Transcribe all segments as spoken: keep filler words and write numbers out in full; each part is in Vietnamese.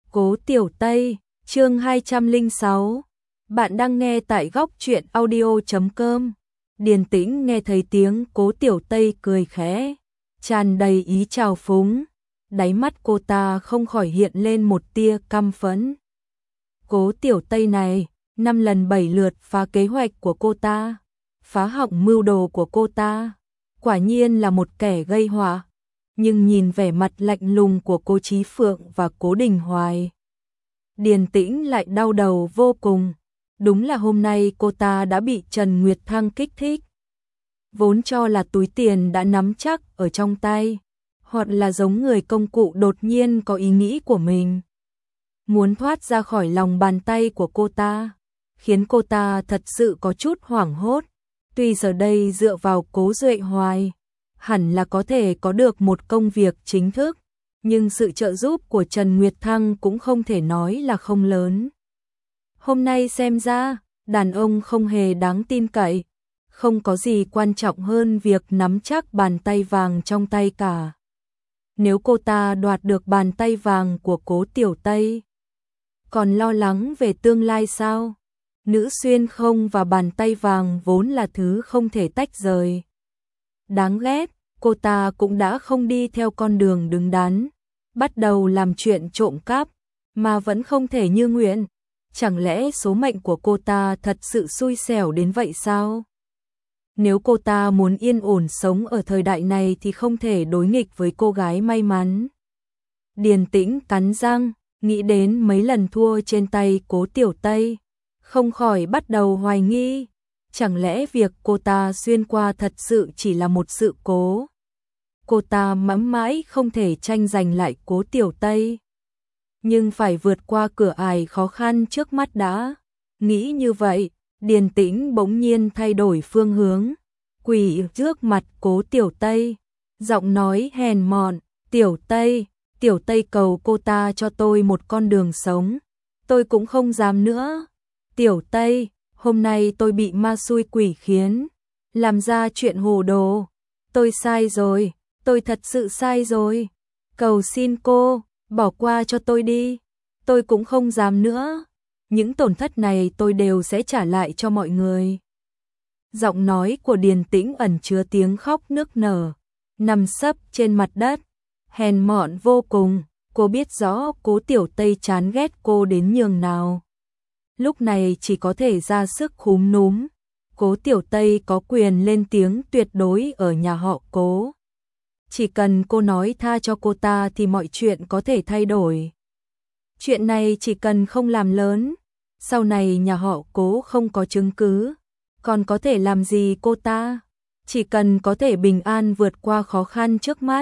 Cố Tiểu Tây, chương hai trăm lẻ sáu. Bạn đang nghe tại góc truyện audio chấm com. Điền Tĩnh nghe thấy tiếng Cố Tiểu Tây cười khẽ, tràn đầy ý trào phúng, đáy mắt cô ta không khỏi hiện lên một tia căm phẫn. Cố Tiểu Tây này, năm lần bảy lượt phá kế hoạch của cô ta, phá hỏng mưu đồ của cô ta, quả nhiên là một kẻ gây họa. Nhưng nhìn vẻ mặt lạnh lùng của Cố Chí Phượng và Cố Đình Hoài, Điền Tĩnh lại đau đầu vô cùng. Đúng là hôm nay cô ta đã bị Trần Nguyệt Thăng kích thích. Vốn cho là túi tiền đã nắm chắc ở trong tay, hoặc là giống người công cụ đột nhiên có ý nghĩ của mình, muốn thoát ra khỏi lòng bàn tay của cô ta, khiến cô ta thật sự có chút hoảng hốt. Tuy giờ đây dựa vào Cố Duệ Hoài, hẳn là có thể có được một công việc chính thức, nhưng sự trợ giúp của Trần Nguyệt Thăng cũng không thể nói là không lớn. Hôm nay xem ra, đàn ông không hề đáng tin cậy, không có gì quan trọng hơn việc nắm chắc bàn tay vàng trong tay cả. Nếu cô ta đoạt được bàn tay vàng của Cố Tiểu Tây, còn lo lắng về tương lai sao? Nữ xuyên không và bàn tay vàng vốn là thứ không thể tách rời. Đáng ghét, cô ta cũng đã không đi theo con đường đứng đắn, bắt đầu làm chuyện trộm cắp, mà vẫn không thể như nguyện. Chẳng lẽ số mệnh của cô ta thật sự xui xẻo đến vậy sao? Nếu cô ta muốn yên ổn sống ở thời đại này thì không thể đối nghịch với cô gái may mắn. Điền Tĩnh cắn răng, nghĩ đến mấy lần thua trên tay Cố Tiểu Tây, không khỏi bắt đầu hoài nghi. Chẳng lẽ việc cô ta xuyên qua thật sự chỉ là một sự cố? Cô ta mãi mãi không thể tranh giành lại Cố Tiểu Tây, nhưng phải vượt qua cửa ải khó khăn trước mắt đã. Nghĩ như vậy, Điền Tĩnh bỗng nhiên thay đổi phương hướng, quỳ trước mặt Cố Tiểu Tây, giọng nói hèn mọn, "Tiểu Tây, Tiểu Tây cầu cô ta cho tôi một con đường sống, tôi cũng không dám nữa. Tiểu Tây, hôm nay tôi bị ma xui quỷ khiến, làm ra chuyện hồ đồ. Tôi sai rồi, tôi thật sự sai rồi. Cầu xin cô, bỏ qua cho tôi đi, tôi cũng không dám nữa. Những tổn thất này tôi đều sẽ trả lại cho mọi người." Giọng nói của Điền Tĩnh ẩn chứa tiếng khóc nức nở, nằm sấp trên mặt đất, hèn mọn vô cùng. Cô biết rõ Cố Tiểu Tây chán ghét cô đến nhường nào, lúc này chỉ có thể ra sức khúm núm. Cố Tiểu Tây có quyền lên tiếng tuyệt đối ở nhà họ Cố. Chỉ cần cô nói tha cho cô ta thì mọi chuyện có thể thay đổi. Chuyện này chỉ cần không làm lớn, sau này nhà họ Cố không có chứng cứ, còn có thể làm gì cô ta? Chỉ cần có thể bình an vượt qua khó khăn trước mắt.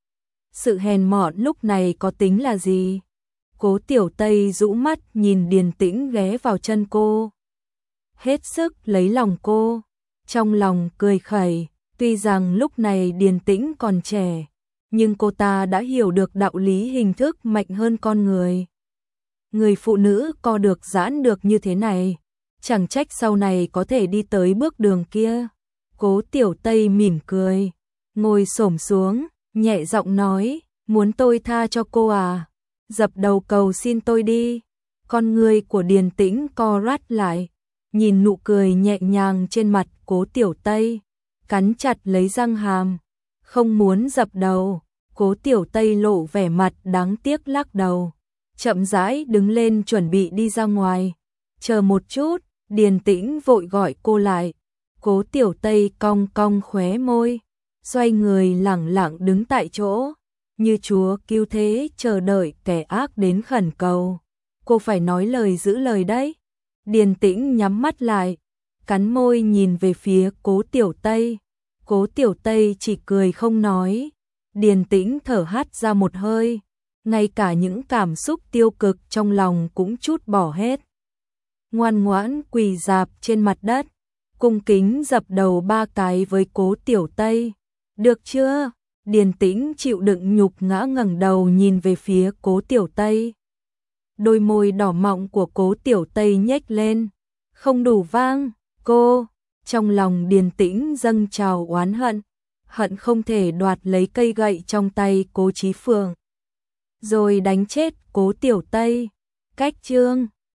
Sự hèn mọn lúc này có tính là gì? Cố Tiểu Tây rũ mắt nhìn Điền Tĩnh ghé vào chân cô, hết sức lấy lòng cô, trong lòng cười khẩy. Tuy rằng lúc này Điền Tĩnh còn trẻ, nhưng cô ta đã hiểu được đạo lý hình thức mạnh hơn con người. Người phụ nữ co được giãn được như thế này, chẳng trách sau này có thể đi tới bước đường kia. Cố Tiểu Tây mỉm cười, ngồi xổm xuống, nhẹ giọng nói, "Muốn tôi tha cho cô à? Dập đầu cầu xin tôi đi." Con người của Điền Tĩnh co rát lại, nhìn nụ cười nhẹ nhàng trên mặt Cố Tiểu Tây, cắn chặt lấy răng hàm, không muốn dập đầu. Cố Tiểu Tây lộ vẻ mặt đáng tiếc lắc đầu, chậm rãi đứng lên chuẩn bị đi ra ngoài. "Chờ một chút." Điền Tĩnh vội gọi cô lại. Cố Tiểu Tây cong cong khóe môi, xoay người lẳng lặng đứng tại chỗ, như chúa cứu thế chờ đợi kẻ ác đến khẩn cầu. "Cô phải nói lời giữ lời đấy." Điền Tĩnh nhắm mắt lại, cắn môi nhìn về phía Cố Tiểu Tây. Cố Tiểu Tây chỉ cười không nói. Điền Tĩnh thở hắt ra một hơi, ngay cả những cảm xúc tiêu cực trong lòng cũng trút bỏ hết. Ngoan ngoãn quỳ rạp trên mặt đất, cung kính dập đầu ba cái với Cố Tiểu Tây. "Được chưa?" Điền Tĩnh chịu đựng nhục ngã ngẩng đầu nhìn về phía Cố Tiểu Tây. Đôi môi đỏ mọng của Cố Tiểu Tây nhếch lên. "Không đủ vang, cô." Trong lòng Điền Tĩnh dâng trào oán hận, hận không thể đoạt lấy cây gậy trong tay Cố Chí Phượng, rồi đánh chết Cố Tiểu Tây. Cách chương